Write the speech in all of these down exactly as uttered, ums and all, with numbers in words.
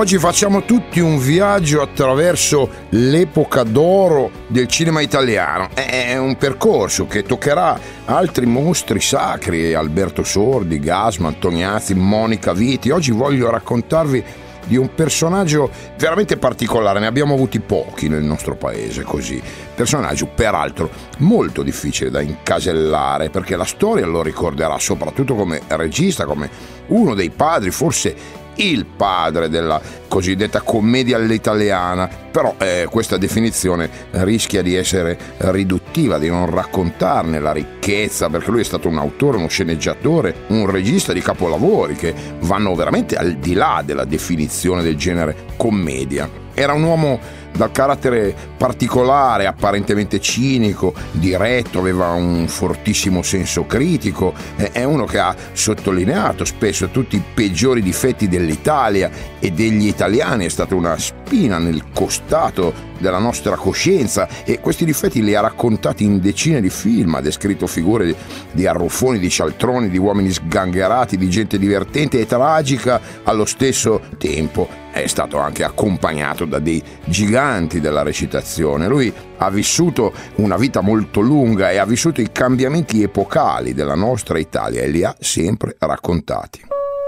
Oggi facciamo tutti un viaggio attraverso l'epoca d'oro del cinema italiano. È un percorso che toccherà altri mostri sacri: Alberto Sordi, Gassman, Tognazzi, Monica Vitti. Oggi voglio raccontarvi di un personaggio veramente particolare. Ne abbiamo avuti pochi nel nostro paese così. Personaggio peraltro molto difficile da incasellare, perché la storia lo ricorderà soprattutto come regista, come uno dei padri, forse il padre della cosiddetta commedia all'italiana. Però eh, questa definizione rischia di essere riduttiva, di non raccontarne la ricchezza, perché lui è stato un autore, uno sceneggiatore, un regista di capolavori che vanno veramente al di là della definizione del genere commedia. Era un uomo dal carattere particolare, apparentemente cinico, diretto, aveva un fortissimo senso critico. È uno che ha sottolineato spesso tutti i peggiori difetti dell'Italia e degli italiani. È stata una spina nel costato della nostra coscienza, e questi difetti li ha raccontati in decine di film. Ha descritto figure di, di arruffoni, di cialtroni, di uomini sgangherati, di gente divertente e tragica allo stesso tempo. È stato anche accompagnato da dei giganti della recitazione. Lui ha vissuto una vita molto lunga e ha vissuto i cambiamenti epocali della nostra Italia e li ha sempre raccontati.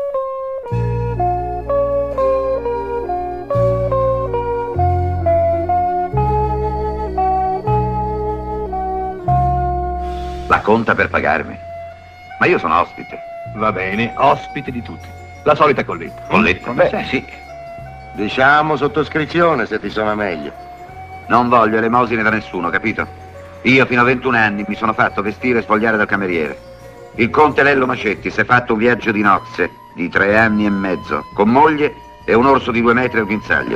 La conta per pagarmi? Ma io sono ospite. Va bene, ospite di tutti. La solita colletta. Colletta? Beh, Beh, sì. Diciamo sottoscrizione, se ti suona meglio. Non voglio elemosine da nessuno, capito? Io fino a ventuno anni mi sono fatto vestire e spogliare dal cameriere. Il conte Lello Macetti si è fatto un viaggio di nozze di tre anni e mezzo, con moglie e un orso di due metri al guinzaglio.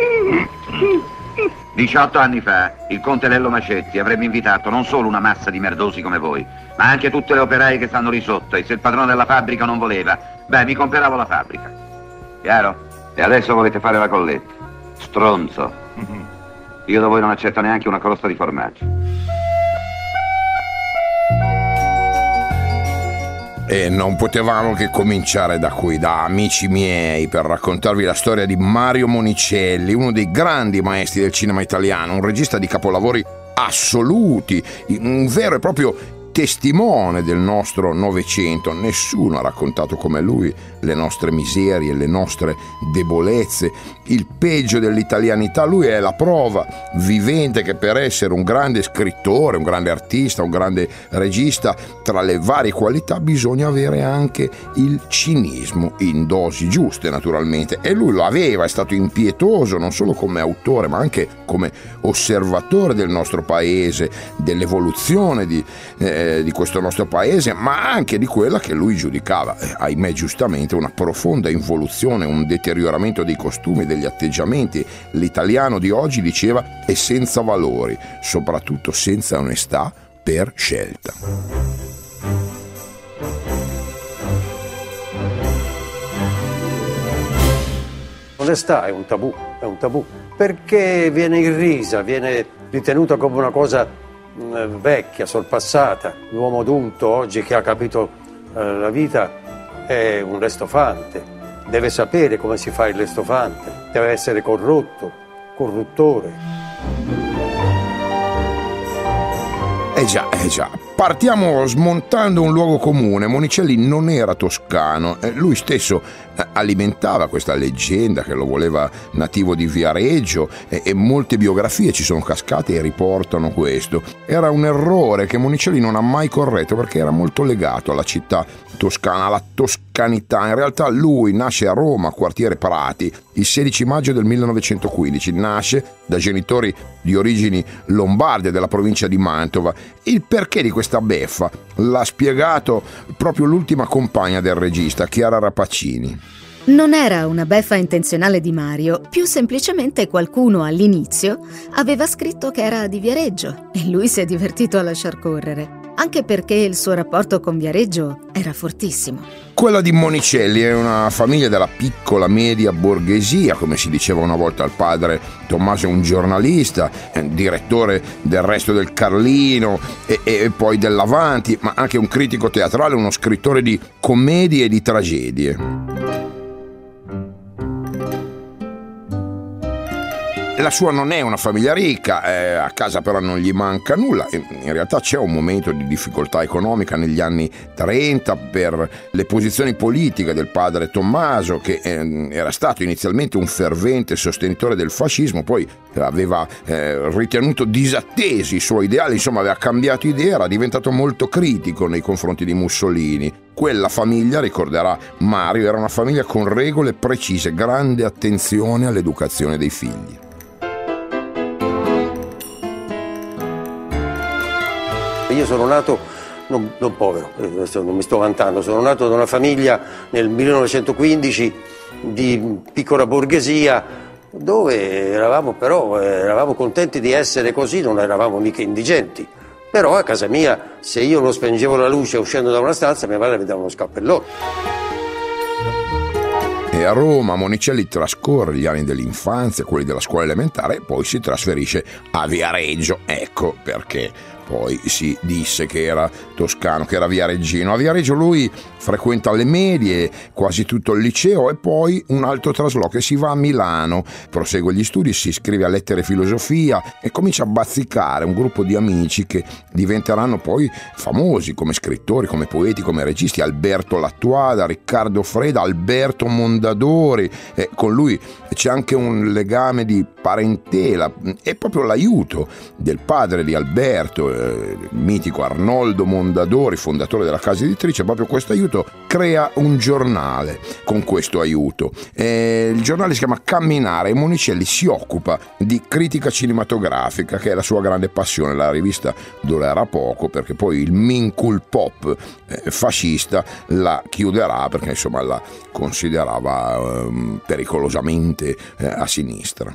diciotto anni fa il conte Lello Macetti avrebbe invitato non solo una massa di merdosi come voi, ma anche tutte le operaie che stanno lì sotto, e se il padrone della fabbrica non voleva, beh, mi compravo la fabbrica. Chiaro? E adesso volete fare la colletta. Stronzo. Io da voi non accetto neanche una crosta di formaggio. E non potevamo che cominciare da qui, da Amici miei, per raccontarvi la storia di Mario Monicelli, uno dei grandi maestri del cinema italiano, un regista di capolavori assoluti, un vero e proprio testimone del nostro Novecento. Nessuno ha raccontato come lui le nostre miserie, le nostre debolezze, il peggio dell'italianità. Lui è la prova vivente che per essere un grande scrittore, un grande artista, un grande regista, tra le varie qualità bisogna avere anche il cinismo in dosi giuste, naturalmente, e lui lo aveva. È stato impietoso non solo come autore ma anche come osservatore del nostro paese, dell'evoluzione di eh, di questo nostro paese, ma anche di quella che lui giudicava, eh, ahimè giustamente, una profonda involuzione, un deterioramento dei costumi, degli atteggiamenti. L'italiano di oggi, diceva, è senza valori, soprattutto senza onestà per scelta. L'onestà è un tabù, è un tabù, perché viene irrisa, viene ritenuta come una cosa vecchia, sorpassata. L'uomo adulto oggi che ha capito eh, la vita è un restofante, deve sapere come si fa il restofante, deve essere corrotto, corruttore. Eh già, eh già. Partiamo smontando un luogo comune. Monicelli non era toscano, eh, lui stesso eh, alimentava questa leggenda che lo voleva nativo di Viareggio, eh, e molte biografie ci sono cascate e riportano questo. Era un errore che Monicelli non ha mai corretto, perché era molto legato alla città toscana, alla toscanità. In realtà lui nasce a Roma, quartiere Prati, il sedici maggio del millenovecentoquindici. Nasce da genitori di origini lombarde della provincia di Mantova. Il perché di questa beffa l'ha spiegato proprio l'ultima compagna del regista, Chiara Rapaccini. Non era una beffa intenzionale di Mario, più semplicemente qualcuno all'inizio aveva scritto che era di Viareggio e lui si è divertito a lasciar correre, anche perché il suo rapporto con Viareggio era fortissimo. Quella di Monicelli è una famiglia della piccola media borghesia, come si diceva una volta al padre. Tommaso è un giornalista, direttore del Resto del Carlino e, e poi dell'Avanti, ma anche un critico teatrale, uno scrittore di commedie e di tragedie. La sua non è una famiglia ricca, eh, a casa però non gli manca nulla. In realtà c'è un momento di difficoltà economica negli anni trenta per le posizioni politiche del padre Tommaso, che eh, era stato inizialmente un fervente sostenitore del fascismo, poi aveva eh, ritenuto disattesi i suoi ideali, insomma aveva cambiato idea, era diventato molto critico nei confronti di Mussolini. Quella famiglia, ricorderà Mario, era una famiglia con regole precise, grande attenzione all'educazione dei figli. Io sono nato, non, non povero, adesso non mi sto vantando, sono nato da una famiglia nel millenovecentoquindici di piccola borghesia, dove eravamo però eravamo contenti di essere così, non eravamo mica indigenti. Però a casa mia, se io non spengevo la luce uscendo da una stanza, mia madre mi dava uno scappellone. E a Roma Monicelli trascorre gli anni dell'infanzia, quelli della scuola elementare, e poi si trasferisce a Viareggio. Ecco perché poi si disse che era toscano, che era viareggino. A Viareggio lui frequenta le medie, quasi tutto il liceo, e poi un altro trasloco e si va a Milano. Prosegue gli studi, si iscrive a lettere e filosofia e comincia a bazzicare un gruppo di amici che diventeranno poi famosi come scrittori, come poeti, come registi: Alberto Lattuada, Riccardo Freda, Alberto Mondadori. E con lui c'è anche un legame di parentela, e proprio l'aiuto del padre di Alberto, il mitico Arnoldo Mondadori, fondatore della casa editrice. Proprio questo aiuto crea un giornale con questo aiuto. E il giornale si chiama Camminare e Monicelli si occupa di critica cinematografica, che è la sua grande passione. La rivista durerà poco, perché poi il Minkul Pop eh, fascista la chiuderà, perché insomma la considerava eh, pericolosamente eh, a sinistra.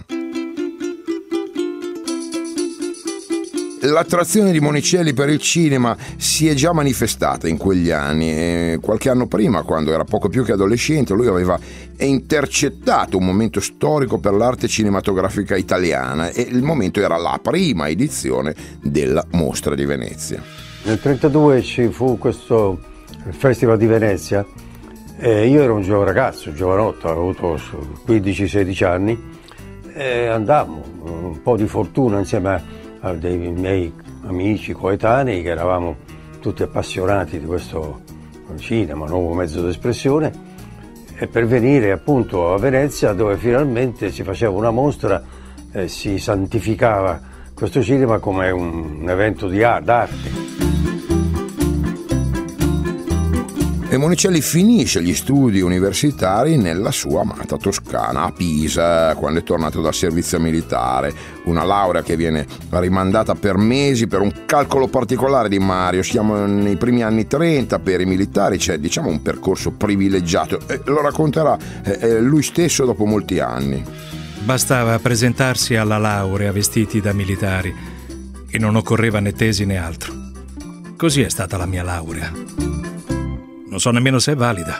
L'attrazione di Monicelli per il cinema si è già manifestata in quegli anni. E qualche anno prima, quando era poco più che adolescente, lui aveva intercettato un momento storico per l'arte cinematografica italiana, e il momento era la prima edizione della Mostra di Venezia. Nel trentadue ci fu questo Festival di Venezia e io ero un giovane ragazzo, un giovanotto, avevo avuto quindici sedici anni, e andammo, un po' di fortuna insieme a a dei miei amici coetanei, che eravamo tutti appassionati di questo cinema, nuovo mezzo d'espressione, e per venire appunto a Venezia, dove finalmente si faceva una mostra e si santificava questo cinema come un, un evento di arte. E Monicelli finisce gli studi universitari nella sua amata Toscana, a Pisa, quando è tornato dal servizio militare. Una laurea che viene rimandata per mesi per un calcolo particolare di Mario. Siamo nei primi anni trenta, per i militari c'è, diciamo, un percorso privilegiato. E lo racconterà eh, lui stesso dopo molti anni. Bastava presentarsi alla laurea vestiti da militari e non occorreva né tesi né altro. Così è stata la mia laurea. Non so nemmeno se è valida.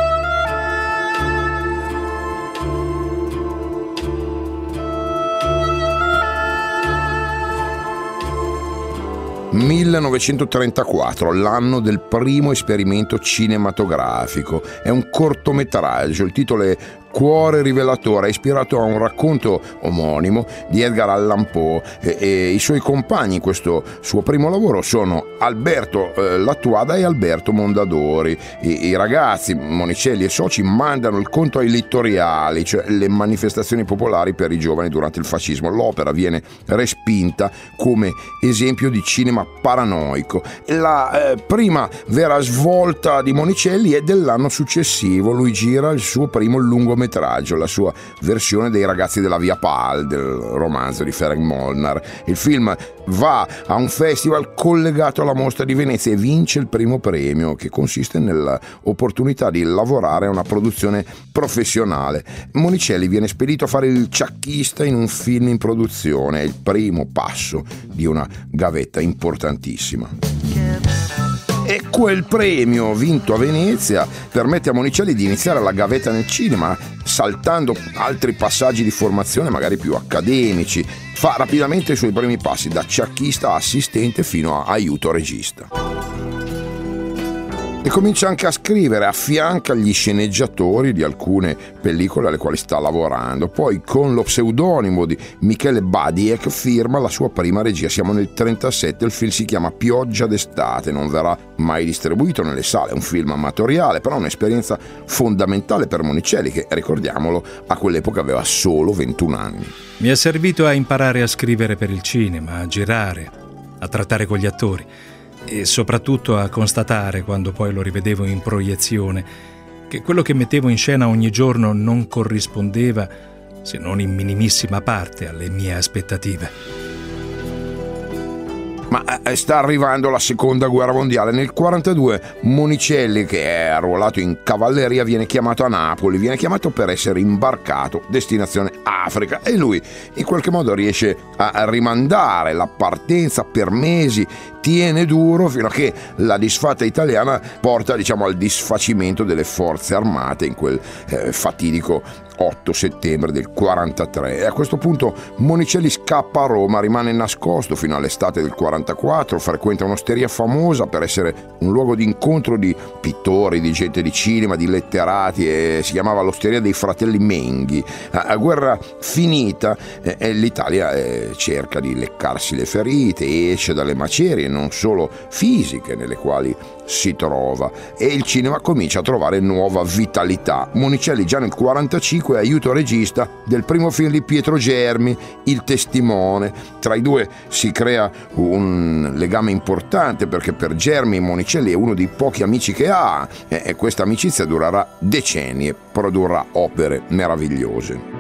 millenovecentotrentaquattro, l'anno del primo esperimento cinematografico. È un cortometraggio, il titolo è Cuore rivelatore, è ispirato a un racconto omonimo di Edgar Allan Poe, e, e i suoi compagni in questo suo primo lavoro sono Alberto eh, Lattuada e Alberto Mondadori. I, i ragazzi, Monicelli e soci, mandano il conto ai littoriali, cioè le manifestazioni popolari per i giovani durante il fascismo. L'opera viene respinta come esempio di cinema paranoico. La eh, prima vera svolta di Monicelli è dell'anno successivo. Lui gira il suo primo lungometraggio, la sua versione dei Ragazzi della Via Pal, del romanzo di Ferenc Molnar. Il film va a un festival collegato alla Mostra di Venezia e vince il primo premio, che consiste nell'opportunità di lavorare a una produzione professionale. Monicelli viene spedito a fare il ciacchista in un film in produzione, è il primo passo di una gavetta importantissima. E quel premio vinto a Venezia permette a Monicelli di iniziare la gavetta nel cinema, saltando altri passaggi di formazione magari più accademici. Fa rapidamente i suoi primi passi da ciacchista a assistente fino a aiuto regista. E comincia anche a scrivere, affianca gli sceneggiatori di alcune pellicole alle quali sta lavorando. Poi con lo pseudonimo di Michele Badiek firma la sua prima regia. Siamo nel trentasette, il film si chiama Pioggia d'estate, non verrà mai distribuito nelle sale, è un film amatoriale, però un'esperienza fondamentale per Monicelli che, ricordiamolo, a quell'epoca aveva solo ventuno anni. Mi è servito a imparare a scrivere per il cinema, a girare, a trattare con gli attori e soprattutto a constatare, quando poi lo rivedevo in proiezione, che quello che mettevo in scena ogni giorno non corrispondeva, se non in minimissima parte, alle mie aspettative. Ma sta arrivando la seconda guerra mondiale. Nel quarantadue Monicelli, che è arruolato in cavalleria, viene chiamato a Napoli, viene chiamato per essere imbarcato, destinazione Africa, e lui in qualche modo riesce a rimandare la partenza per mesi, tiene duro fino a che la disfatta italiana porta, diciamo, al disfacimento delle forze armate in quel eh, fatidico otto settembre del quarantatré. E a questo punto Monicelli scappa a Roma, rimane nascosto fino all'estate del quarantaquattro, frequenta un'osteria famosa per essere un luogo di incontro di pittori, di gente di cinema, di letterati, e si chiamava l'Osteria dei Fratelli Menghi. A guerra finita eh, l'Italia eh, cerca di leccarsi le ferite, esce dalle macerie non solo fisiche nelle quali si trova, e il cinema comincia a trovare nuova vitalità. Monicelli già nel quarantacinque è aiuto regista del primo film di Pietro Germi, Il Testimone. Tra i due si crea un legame importante, perché per Germi Monicelli è uno dei pochi amici che ha, e questa amicizia durerà decenni e produrrà opere meravigliose.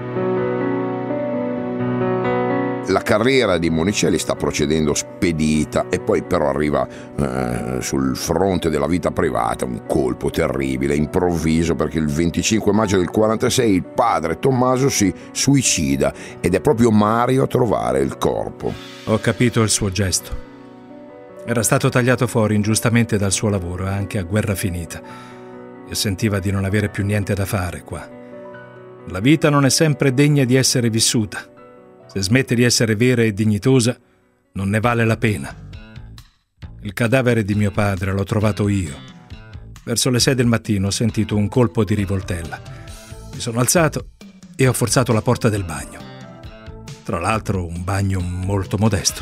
La carriera di Monicelli sta procedendo spedita, e poi però arriva eh, sul fronte della vita privata un colpo terribile, improvviso, perché il venticinque maggio del quarantasei il padre Tommaso si suicida ed è proprio Mario a trovare il corpo. Ho capito il suo gesto. Era stato tagliato fuori ingiustamente dal suo lavoro, anche a guerra finita, e sentiva di non avere più niente da fare qua. La vita non è sempre degna di essere vissuta. Se smette di essere vera e dignitosa, non ne vale la pena. Il cadavere di mio padre l'ho trovato io. Verso le sei del mattino ho sentito un colpo di rivoltella. Mi sono alzato e ho forzato la porta del bagno. Tra l'altro un bagno molto modesto.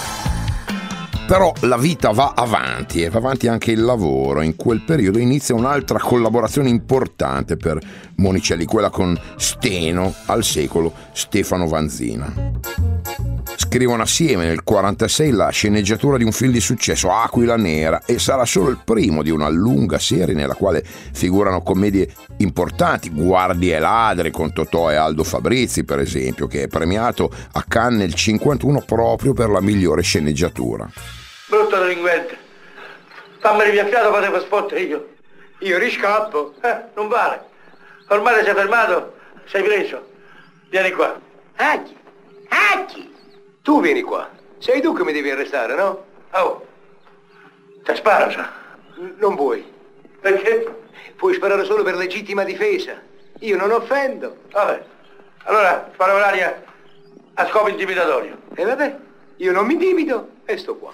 Però la vita va avanti e va avanti anche il lavoro. In quel periodo inizia un'altra collaborazione importante per Monicelli, quella con Steno, al secolo Stefano Vanzina. Scrivono assieme nel quarantasei la sceneggiatura di un film di successo, Aquila Nera, e sarà solo il primo di una lunga serie nella quale figurano commedie importanti, Guardie e ladri con Totò e Aldo Fabrizi per esempio, che è premiato a Cannes nel cinquantuno proprio per la migliore sceneggiatura. Brutto delinquente, fammi ripiacchiato per il passaporto io. Io riscappo, eh, non vale. Ormai sei fermato, sei preso. Vieni qua. Aghi, Aghi. Tu vieni qua. Sei tu che mi devi arrestare, no? Oh, ti sparo, sa. Non vuoi. Perché? Puoi sparare solo per legittima difesa. Io non offendo. Vabbè, allora sparo l'aria a scopo intimidatorio. E vabbè, io non mi intimido e sto qua.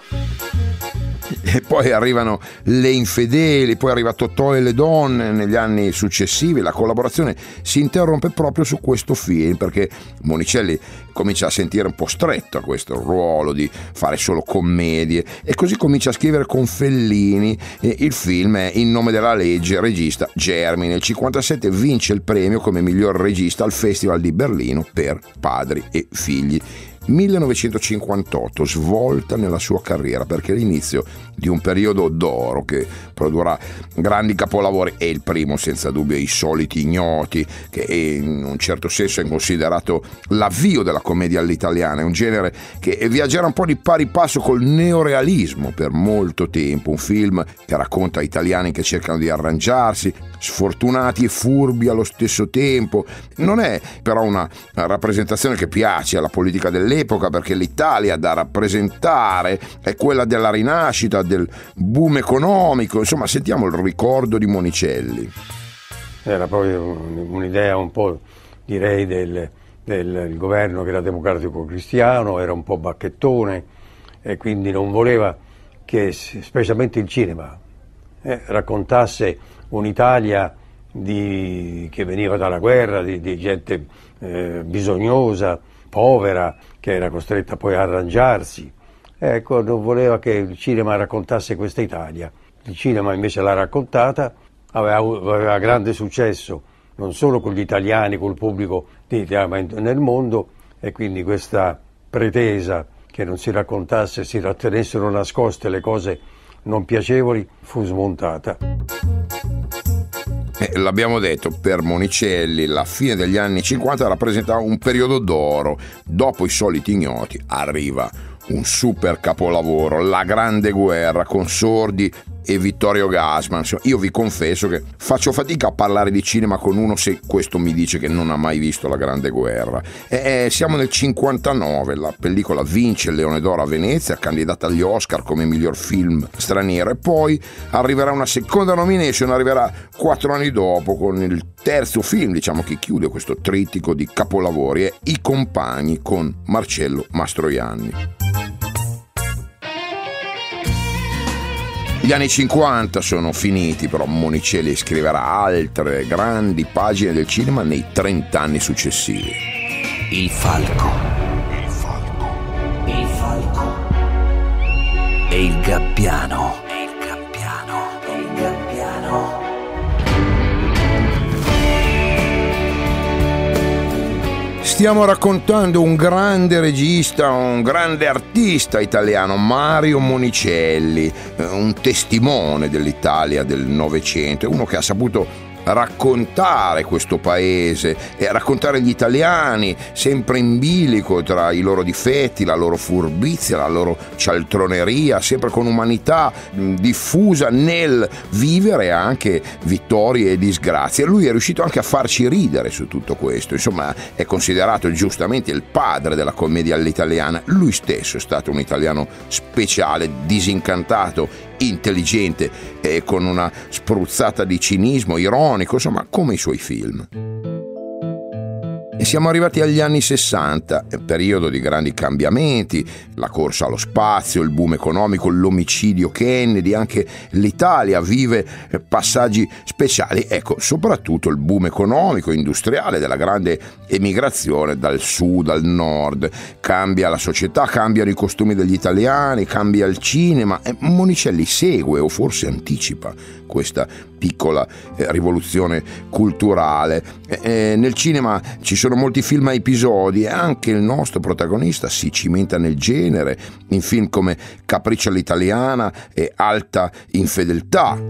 E poi arrivano Le infedeli, poi arriva Totò e le donne negli anni successivi. La collaborazione si interrompe proprio su questo film, perché Monicelli comincia a sentire un po' stretto a questo ruolo di fare solo commedie, e così comincia a scrivere con Fellini. E il film è In nome della legge, regista Germi. Nel cinquantasette vince il premio come miglior regista al Festival di Berlino per Padri e figli. millenovecentocinquantotto, svolta nella sua carriera, perché è l'inizio di un periodo d'oro che produrrà grandi capolavori, e il primo senza dubbio I soliti ignoti, che in un certo senso è considerato l'avvio della commedia all'italiana. È un genere che viaggerà un po' di pari passo col neorealismo per molto tempo, un film che racconta italiani che cercano di arrangiarsi, sfortunati e furbi allo stesso tempo. Non è però una rappresentazione che piace alla politica dell'epoca, perché l'Italia da rappresentare è quella della rinascita, del boom economico. Insomma, sentiamo il ricordo di Monicelli. Era proprio un'idea un po', direi, del, del governo che era democratico cristiano, era un po' bacchettone, e quindi non voleva che, specialmente il cinema, eh, raccontasse un'Italia di, che veniva dalla guerra, di, di gente eh, bisognosa, povera, che era costretta poi a arrangiarsi. Ecco, non voleva che il cinema raccontasse questa Italia. Il cinema invece l'ha raccontata, aveva, aveva grande successo, non solo con gli italiani, col pubblico di ma nel mondo, e quindi questa pretesa che non si raccontasse, si tenessero nascoste le cose non piacevoli, fu smontata. Eh, l'abbiamo detto, per Monicelli la fine degli anni cinquanta rappresentava un periodo d'oro. Dopo I Soliti Ignoti arriva un super capolavoro, La Grande Guerra, con Sordi e Vittorio Gassman. Io vi confesso che faccio fatica a parlare di cinema con uno se questo mi dice che non ha mai visto La Grande Guerra. E, e siamo nel cinquantanove, la pellicola vince il Leone d'Oro a Venezia, candidata agli Oscar come miglior film straniero, e poi arriverà una seconda nomination, arriverà quattro anni dopo con il terzo film, diciamo, che chiude questo trittico di capolavori, è I Compagni con Marcello Mastroianni. Gli anni cinquanta sono finiti, però Monicelli scriverà altre grandi pagine del cinema nei trent'anni successivi. Il falco. Il falco. Il falco. E il gabbiano. E il gabbiano. E il gabbiano. Stiamo raccontando un grande regista, un grande artista italiano, Mario Monicelli, un testimone dell'Italia del Novecento, uno che ha saputo raccontare questo paese e raccontare gli italiani sempre in bilico tra i loro difetti, la loro furbizia, la loro cialtroneria, sempre con umanità diffusa nel vivere anche vittorie e disgrazie. Lui è riuscito anche a farci ridere su tutto questo, insomma è considerato giustamente il padre della commedia all'italiana. Lui stesso è stato un italiano speciale, disincantato, intelligente e con una spruzzata di cinismo, ironico, insomma come i suoi film. E siamo arrivati agli anni sessanta, periodo di grandi cambiamenti, la corsa allo spazio, il boom economico, l'omicidio Kennedy, anche l'Italia vive passaggi speciali, ecco, soprattutto il boom economico, industriale della grande emigrazione dal sud al nord. Cambia la società, cambiano i costumi degli italiani, cambia il cinema, e Monicelli segue o forse anticipa questa piccola eh, rivoluzione culturale. Eh, nel cinema ci sono molti film a episodi e anche il nostro protagonista si cimenta nel genere in film come Capriccio all'italiana e Alta infedeltà.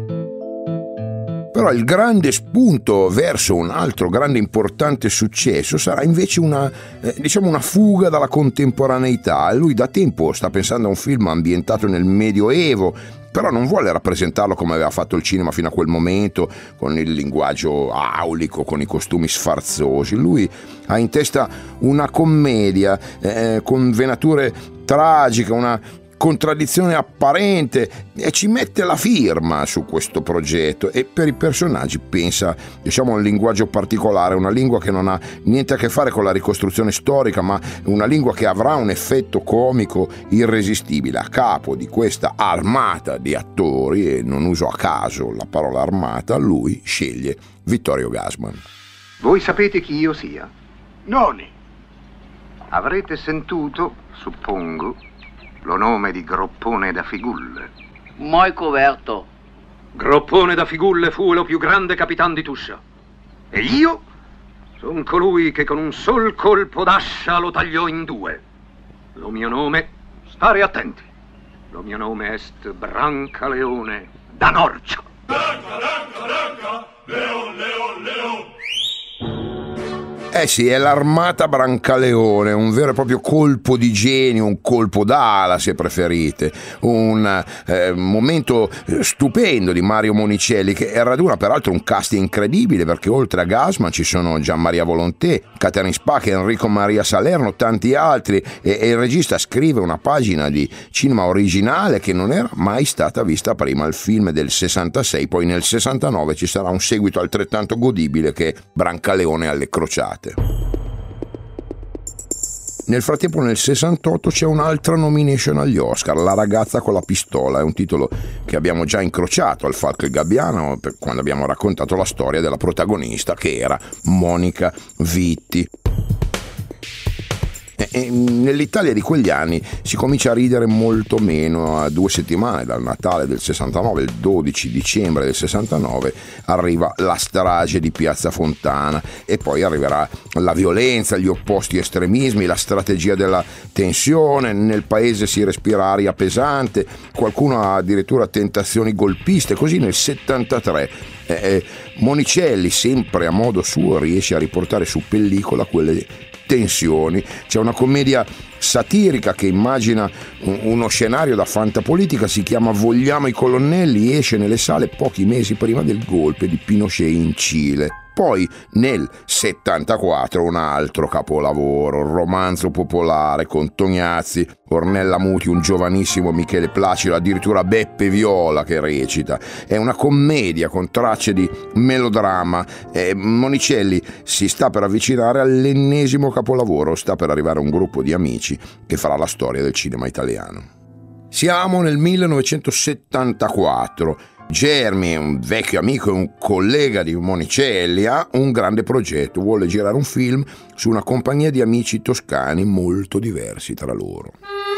Però il grande spunto verso un altro grande importante successo sarà invece una, eh, diciamo una fuga dalla contemporaneità. Lui da tempo sta pensando a un film ambientato nel Medioevo, però non vuole rappresentarlo come aveva fatto il cinema fino a quel momento, con il linguaggio aulico, con i costumi sfarzosi. Lui ha in testa una commedia eh, con venature tragiche, una contraddizione apparente, e ci mette la firma su questo progetto, e per i personaggi pensa, diciamo, a un linguaggio particolare, una lingua che non ha niente a che fare con la ricostruzione storica, ma una lingua che avrà un effetto comico irresistibile. A capo di questa armata di attori, e non uso a caso la parola armata, lui sceglie Vittorio Gassman. Voi sapete chi io sia? Noni. Avrete sentito, suppongo, lo nome di Groppone da Figulle. Mai coperto. Groppone da Figulle fu lo più grande capitan di Tuscia. E io son colui che con un sol colpo d'ascia lo tagliò in due. Lo mio nome, stare attenti, lo mio nome est Brancaleone da Norcia. Branca, branca, branca, leon, leon, leon. Eh sì, è l'armata Brancaleone, un vero e proprio colpo di genio, un colpo d'ala se preferite, un eh, momento stupendo di Mario Monicelli, che raduna peraltro un cast incredibile, perché oltre a Gassman ci sono Gianmaria Volonté, Catherine Spack, Enrico Maria Salerno, tanti altri, e, e il regista scrive una pagina di cinema originale che non era mai stata vista prima. Il film del sessantasei, poi nel sessantanove ci sarà un seguito altrettanto godibile, che è Brancaleone alle crociate. Nel frattempo nel sessantotto c'è un'altra nomination agli Oscar, La ragazza con la pistola, è un titolo che abbiamo già incrociato al Falco e Gabbiano quando abbiamo raccontato la storia della protagonista che era Monica Vitti. E nell'Italia di quegli anni si comincia a ridere molto meno. A due settimane dal Natale del sessantanove, il dodici dicembre del sessantanove, arriva la strage di Piazza Fontana e poi arriverà la violenza, gli opposti estremismi, la strategia della tensione, nel paese si respira aria pesante, qualcuno ha addirittura tentazioni golpiste. Così nel settantatré eh, eh, Monicelli, sempre a modo suo, riesce a riportare su pellicola quelle tensioni. C'è una commedia satirica che immagina uno scenario da fantapolitica, si chiama Vogliamo i colonnelli, esce nelle sale pochi mesi prima del golpe di Pinochet in Cile. Poi nel settantaquattro un altro capolavoro, romanzo popolare con Tognazzi, Ornella Muti, un giovanissimo Michele Placido, addirittura Beppe Viola che recita. È una commedia con tracce di melodramma. Eh, Monicelli si sta per avvicinare all'ennesimo capolavoro, sta per arrivare un gruppo di amici che farà la storia del cinema italiano. Siamo nel millenovecentosettantaquattro. Germi, un vecchio amico e un collega di Monicelli, ha un grande progetto, vuole girare un film su una compagnia di amici toscani molto diversi tra loro.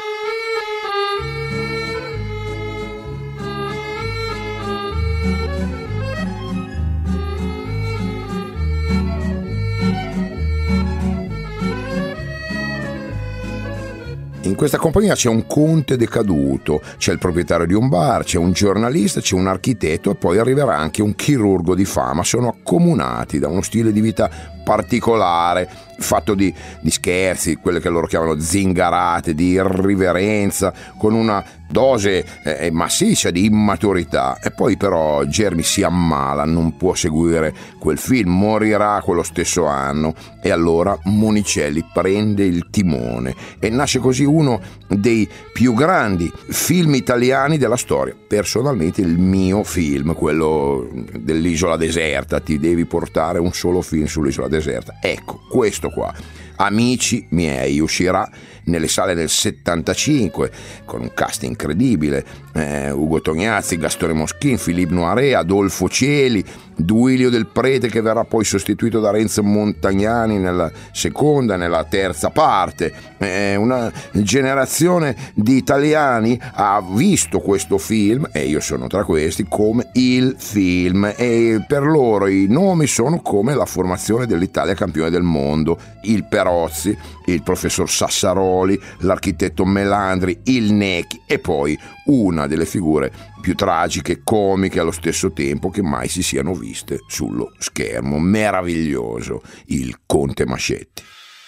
In questa compagnia c'è un conte decaduto, c'è il proprietario di un bar, c'è un giornalista, c'è un architetto e poi arriverà anche un chirurgo di fama. Sono accomunati da uno stile di vita particolare, fatto di, di scherzi, quelle che loro chiamano zingarate, di irriverenza, con una dose eh, massiccia di immaturità. E poi però Germi si ammala, non può seguire quel film, morirà quello stesso anno e allora Monicelli prende il timone e nasce così uno dei più grandi film italiani della storia. Personalmente il mio film, quello dell'Isola Deserta, ti devi portare un solo film sull'Isola Deserta. Ecco, questo qua, Amici miei, uscirà nelle sale del settantacinque con un cast incredibile, eh, Ugo Tognazzi, Gastone Moschin, Philippe Noiret, Adolfo Cieli, Duilio del Prete che verrà poi sostituito da Renzo Montagnani nella seconda e nella terza parte. Eh, una generazione di italiani ha visto questo film, e io sono tra questi, come il film, e per loro i nomi sono come la formazione dell'Italia campione del mondo: il Perozzi, il professor Sassaroli, l'architetto Melandri, il Necchi e poi una delle figure più tragiche e comiche allo stesso tempo che mai si siano viste sullo schermo. Meraviglioso, il Conte Mascetti.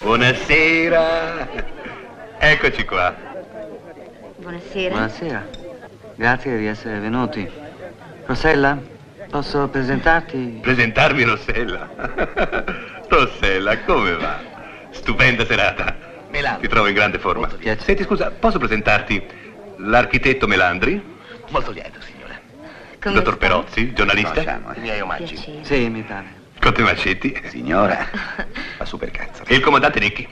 Buonasera, eccoci qua. Buonasera. Buonasera, grazie di essere venuti. Rossella, posso presentarti? Presentarmi Rossella? Rossella, come va? Stupenda serata. Melandri. Ti trovo in grande forma. Molto piacere. Senti, scusa, posso presentarti l'architetto Melandri? Molto lieto, signore. Come Dottor sta? Perozzi, giornalista? Conosciamo, i miei omaggi. Piacere. Sì, mi pare. Conte Mascetti. Signora, la supercazzo. E il comandante Necchi.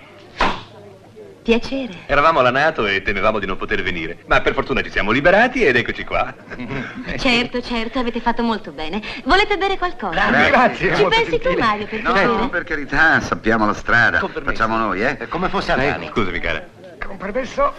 Piacere. Eravamo alla NATO e temevamo di non poter venire, ma per fortuna ci siamo liberati ed eccoci qua. Certo, certo, avete fatto molto bene. Volete bere qualcosa? Grazie, grazie, Ci molto pensi tu, gentile. Mario, per No, piacere? no, per carità, sappiamo la strada. Con permesso. Facciamo noi, eh? È come fosse Armani. Scusami, cara. Con permesso.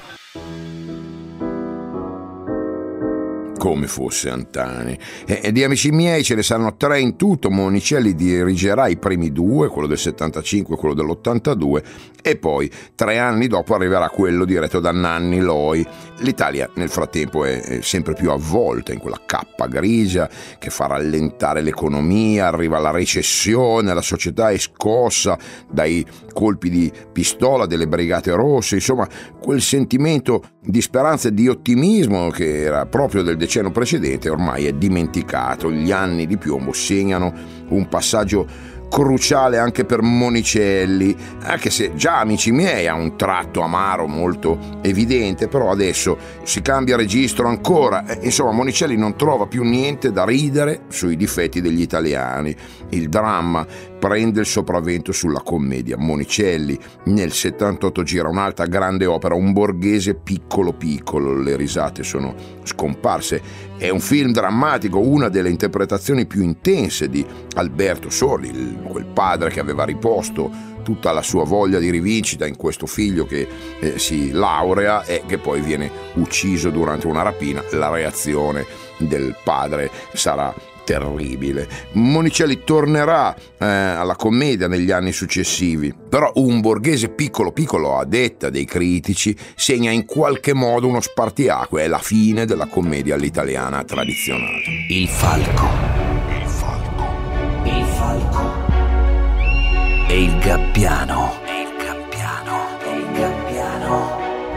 Come fosse Antani. E, e di Amici miei ce ne saranno tre in tutto. Monicelli dirigerà i primi due, quello del settantacinque e quello dell'ottantadue, e poi tre anni dopo arriverà quello diretto da Nanni Loi. L'Italia nel frattempo è, è sempre più avvolta in quella cappa grigia che fa rallentare l'economia, arriva la recessione, la società è scossa dai colpi di pistola delle Brigate Rosse, insomma quel sentimento di speranza e di ottimismo che era proprio del decennio precedente ormai è dimenticato. Gli anni di piombo segnano un passaggio cruciale anche per Monicelli, anche se già Amici miei ha un tratto amaro molto evidente, però adesso si cambia registro ancora. Insomma, Monicelli non trova più niente da ridere sui difetti degli italiani. Il dramma prende il sopravvento sulla commedia. Monicelli nel settantotto gira un'altra grande opera, Un borghese piccolo piccolo, le risate sono scomparse. È un film drammatico, una delle interpretazioni più intense di Alberto Sordi, quel padre che aveva riposto tutta la sua voglia di rivincita in questo figlio che eh, si laurea e che poi viene ucciso durante una rapina. La reazione del padre sarà terribile. Monicelli tornerà eh, alla commedia negli anni successivi, però Un borghese piccolo piccolo, a detta dei critici, segna in qualche modo uno spartiacque, è la fine della commedia all'italiana tradizionale. Il falco. Il falco. Il falco. E il gabbiano. E il gabbiano. E il gabbiano.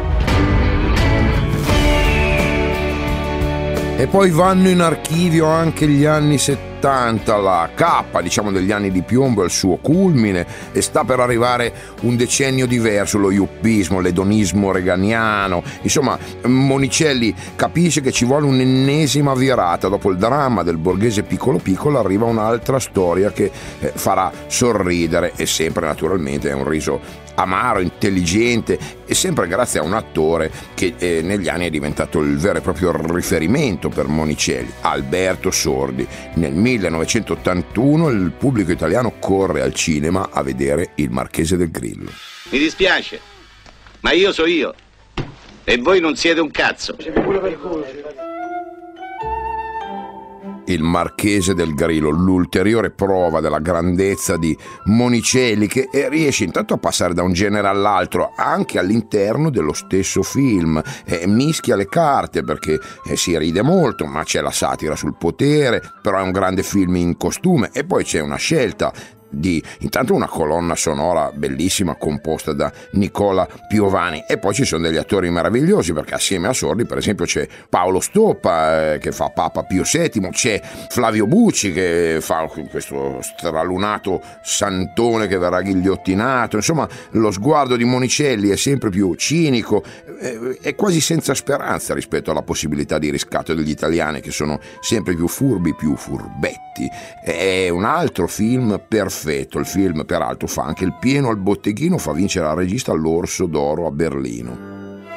E poi vanno in archivio anche gli anni settanta, la cappa, diciamo, degli anni di piombo è il suo culmine e sta per arrivare un decennio diverso, lo yuppismo, l'edonismo reganiano. Insomma, Monicelli capisce che ci vuole un'ennesima virata. Dopo il dramma del borghese piccolo piccolo arriva un'altra storia che eh, farà sorridere, e sempre naturalmente è un riso amaro, intelligente, e sempre grazie a un attore che eh, negli anni è diventato il vero e proprio riferimento per Monicelli, Alberto Sordi. Nel millenovecentottantuno il pubblico italiano corre al cinema a vedere Il Marchese del Grillo. Mi dispiace, ma io so io e voi non siete un cazzo. Il Marchese del Grillo, l'ulteriore prova della grandezza di Monicelli, che riesce intanto a passare da un genere all'altro anche all'interno dello stesso film, e mischia le carte perché eh, si ride molto, ma c'è la satira sul potere, però è un grande film in costume, e poi c'è una scelta di intanto una colonna sonora bellissima composta da Nicola Piovani, e poi ci sono degli attori meravigliosi, perché assieme a Sordi per esempio c'è Paolo Stoppa eh, che fa Papa Pio settimo, c'è Flavio Bucci che fa questo stralunato santone che verrà ghigliottinato. Insomma, lo sguardo di Monicelli è sempre più cinico, eh, è quasi senza speranza rispetto alla possibilità di riscatto degli italiani, che sono sempre più furbi, più furbetti. È un altro film perfetto. Il film peraltro fa anche il pieno al botteghino, fa vincere al regista l'Orso d'Oro a Berlino.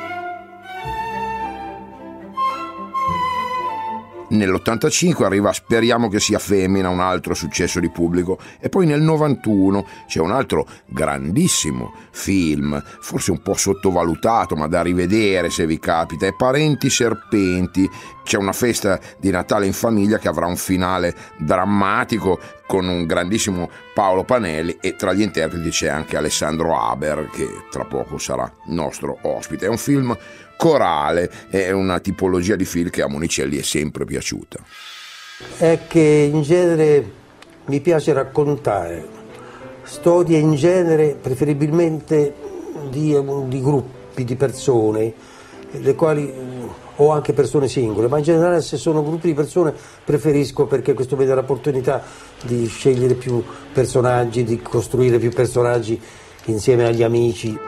Nell'ottantacinque arriva Speriamo che sia femmina, un altro successo di pubblico, e poi nel novantuno c'è un altro grandissimo film, forse un po' sottovalutato ma da rivedere se vi capita, è Parenti Serpenti. C'è una festa di Natale in famiglia che avrà un finale drammatico con un grandissimo Paolo Panelli, e tra gli interpreti c'è anche Alessandro Haber, che tra poco sarà nostro ospite. È un film corale, è una tipologia di film che a Monicelli è sempre piaciuta. È che in genere mi piace raccontare storie, in genere preferibilmente di, di gruppi di persone, le quali, o anche persone singole, ma in generale se sono gruppi di persone preferisco, perché questo mi dà l'opportunità di scegliere più personaggi, di costruire più personaggi insieme agli amici.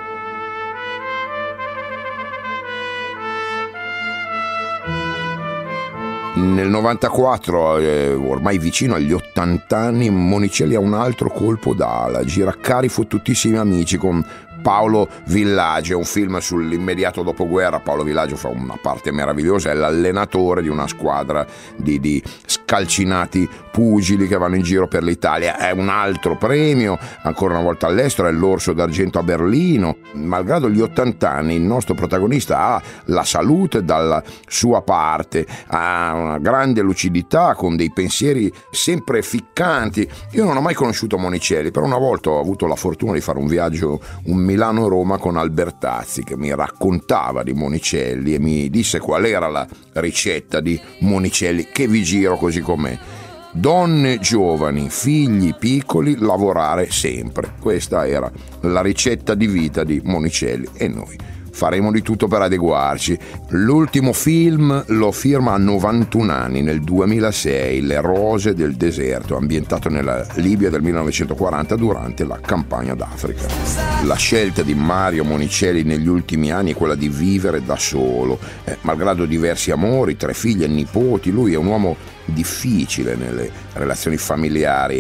Nel novantaquattro, eh, ormai vicino agli ottanta anni, Monicelli ha un altro colpo d'ala, gira Cari fottutissimi amici con Paolo Villaggio, è un film sull'immediato dopoguerra. Paolo Villaggio fa una parte meravigliosa, è l'allenatore di una squadra di, di scalcinati pugili che vanno in giro per l'Italia. È un altro premio, ancora una volta all'estero, è l'Orso d'Argento a Berlino. Malgrado gli ottanta anni, il nostro protagonista ha la salute dalla sua parte, ha una grande lucidità, con dei pensieri sempre ficcanti. Io non ho mai conosciuto Monicelli, però una volta ho avuto la fortuna di fare un viaggio, un Milano-Roma, con Albertazzi, che mi raccontava di Monicelli e mi disse qual era la ricetta di Monicelli, che vi giro così com'è: donne giovani, figli piccoli, lavorare sempre. Questa era la ricetta di vita di Monicelli, e noi faremo di tutto per adeguarci. L'ultimo film lo firma a novantuno anni, nel duemilasei, Le rose del deserto, ambientato nella Libia del millenovecentoquaranta durante la campagna d'Africa. La scelta di Mario Monicelli negli ultimi anni è quella di vivere da solo. Eh, malgrado diversi amori, tre figlie e nipoti, lui è un uomo difficile nelle relazioni familiari.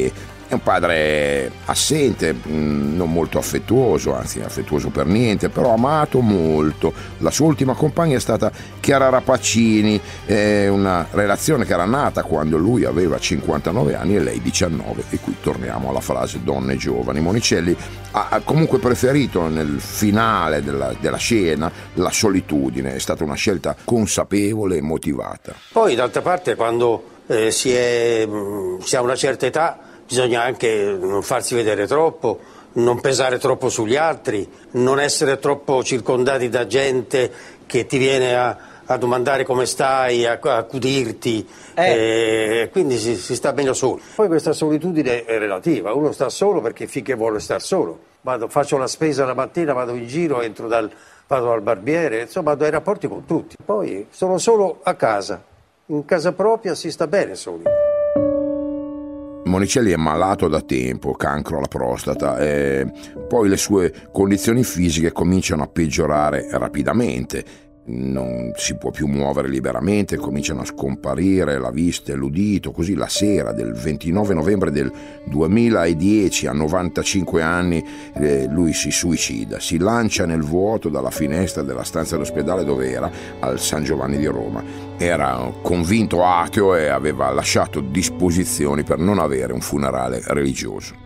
È un padre assente, non molto affettuoso, anzi affettuoso per niente, però amato molto. La sua ultima compagna è stata Chiara Rapaccini, eh, una relazione che era nata quando lui aveva cinquantanove anni e lei diciannove, e qui torniamo alla frase donne giovani. Monicelli ha comunque preferito nel finale della, della scena la solitudine, è stata una scelta consapevole e motivata. Poi d'altra parte quando eh, si, è, si ha una certa età bisogna anche non farsi vedere troppo, non pesare troppo sugli altri, non essere troppo circondati da gente che ti viene a, a domandare come stai, a, a accudirti, eh. e quindi si, si sta meglio solo. Poi questa solitudine è relativa, uno sta solo perché finché vuole star solo. Vado, faccio la spesa la mattina, vado in giro, entro dal, vado al barbiere, insomma ho i rapporti con tutti. Poi sono solo a casa, in casa propria si sta bene soli. Monicelli è malato da tempo, cancro alla prostata, e poi le sue condizioni fisiche cominciano a peggiorare rapidamente. Non si può più muovere liberamente, cominciano a scomparire la vista e l'udito. Così la sera del ventinove novembre del duemiladieci, a novantacinque anni, eh, lui si suicida, si lancia nel vuoto dalla finestra della stanza dell'ospedale dove era, al San Giovanni di Roma. Era convinto ateo e aveva lasciato disposizioni per non avere un funerale religioso.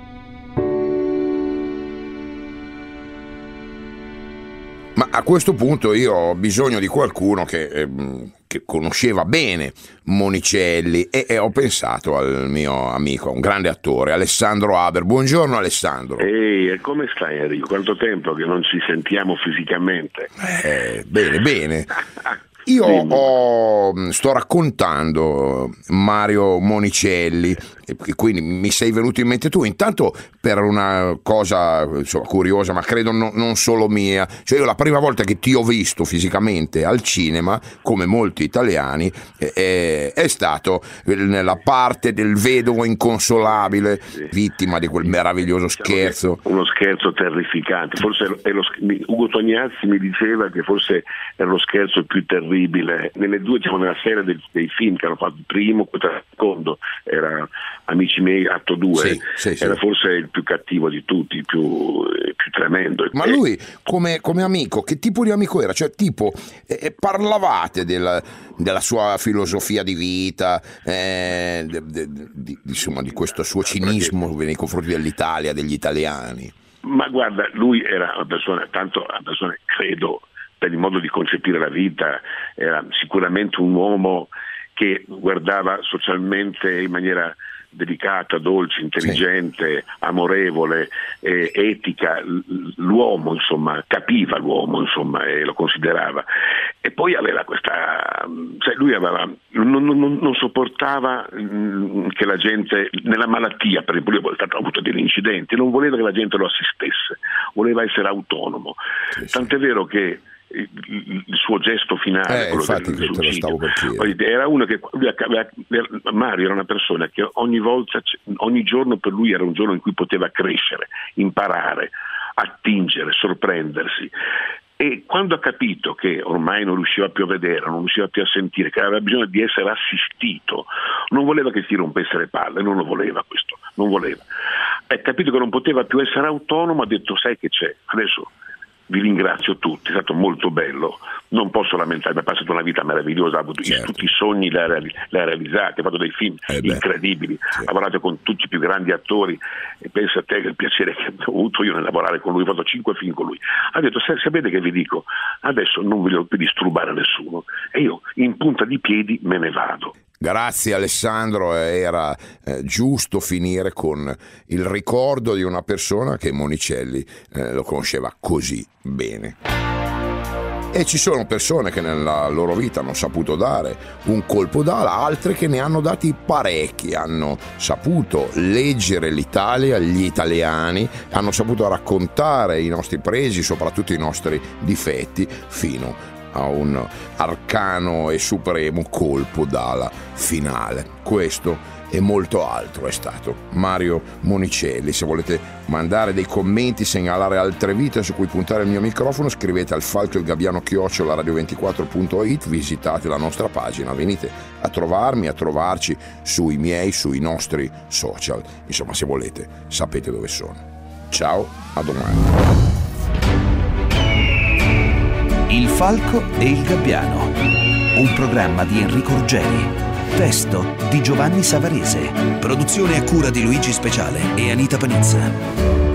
Ma a questo punto io ho bisogno di qualcuno che, eh, che conosceva bene Monicelli e, e ho pensato al mio amico, un grande attore, Alessandro Haber. Buongiorno Alessandro. Ehi, come stai Enrico? Quanto tempo che non ci sentiamo fisicamente? Eh, bene, bene. Io ho, sto raccontando Mario Monicelli, e quindi mi sei venuto in mente tu, intanto per una cosa insomma, curiosa, ma credo no, non solo mia. Cioè io la prima volta che ti ho visto fisicamente al cinema, come molti italiani, è, è stato nella parte del vedovo inconsolabile, vittima di quel meraviglioso scherzo. Uno scherzo terrificante, forse è lo, Ugo Tognazzi mi diceva che forse era lo scherzo più terribile nelle due, diciamo, nella serie dei, dei film che hanno fatto il primo, il secondo era Amici miei atto due, sì, sì, sì. Era forse il più cattivo di tutti, il più, il più tremendo. Ma lui come, come amico, che tipo di amico era? Cioè tipo eh, parlavate della, della sua filosofia di vita, eh, de, de, di, insomma di questo suo cinismo nei confronti dell'Italia, degli italiani? Ma guarda, lui era una persona, tanto una persona, credo, per il modo di concepire la vita, era sicuramente un uomo che guardava socialmente in maniera delicata, dolce, intelligente, sì. amorevole, eh, etica, l'uomo insomma, capiva l'uomo insomma e lo considerava. E poi aveva questa, cioè lui aveva, non, non, non sopportava mh, che la gente, nella malattia per esempio, lui ha avuto degli incidenti, non voleva che la gente lo assistesse, voleva essere autonomo, sì, tant'è sì. vero che il suo gesto finale, eh, quello infatti, del suicidio, era uno che Mario era una persona che ogni volta, ogni giorno per lui era un giorno in cui poteva crescere, imparare, attingere, sorprendersi. E quando ha capito che ormai non riusciva più a vedere, non riusciva più a sentire, che aveva bisogno di essere assistito, non voleva che si rompesse le palle, non lo voleva questo, non voleva. Ha capito che non poteva più essere autonomo, ha detto sai che c'è, adesso vi ringrazio tutti, è stato molto bello, non posso lamentarmi, ha passato una vita meravigliosa, ha avuto certo. tutti i sogni, li ha realizzati, ha fatto dei film eh incredibili, certo. ha lavorato con tutti i più grandi attori e pensa a te che il piacere che ho avuto io nel lavorare con lui, ho fatto cinque film con lui. Ha detto sapete che vi dico, adesso non voglio più disturbare nessuno e io in punta di piedi me ne vado. Grazie Alessandro, era eh, giusto finire con il ricordo di una persona che Monicelli eh, lo conosceva così bene. E ci sono persone che nella loro vita hanno saputo dare un colpo d'ala, altre che ne hanno dati parecchi, hanno saputo leggere l'Italia, gli italiani, hanno saputo raccontare i nostri pregi, soprattutto i nostri difetti, fino a un arcano e supremo colpo d'ala finale. Questo e molto altro è stato Mario Monicelli. Se volete mandare dei commenti, segnalare altre vite su cui puntare il mio microfono, scrivete al falco il gabbiano chiocciola radio ventiquattro punto it, visitate la nostra pagina, venite a trovarmi, a trovarci sui miei, sui nostri social. Insomma, se volete, sapete dove sono. Ciao, a domani. Il falco e il gabbiano, un programma di Enrico Ruggeri, testo di Giovanni Savarese, produzione a cura di Luigi Speciale e Anita Panizza.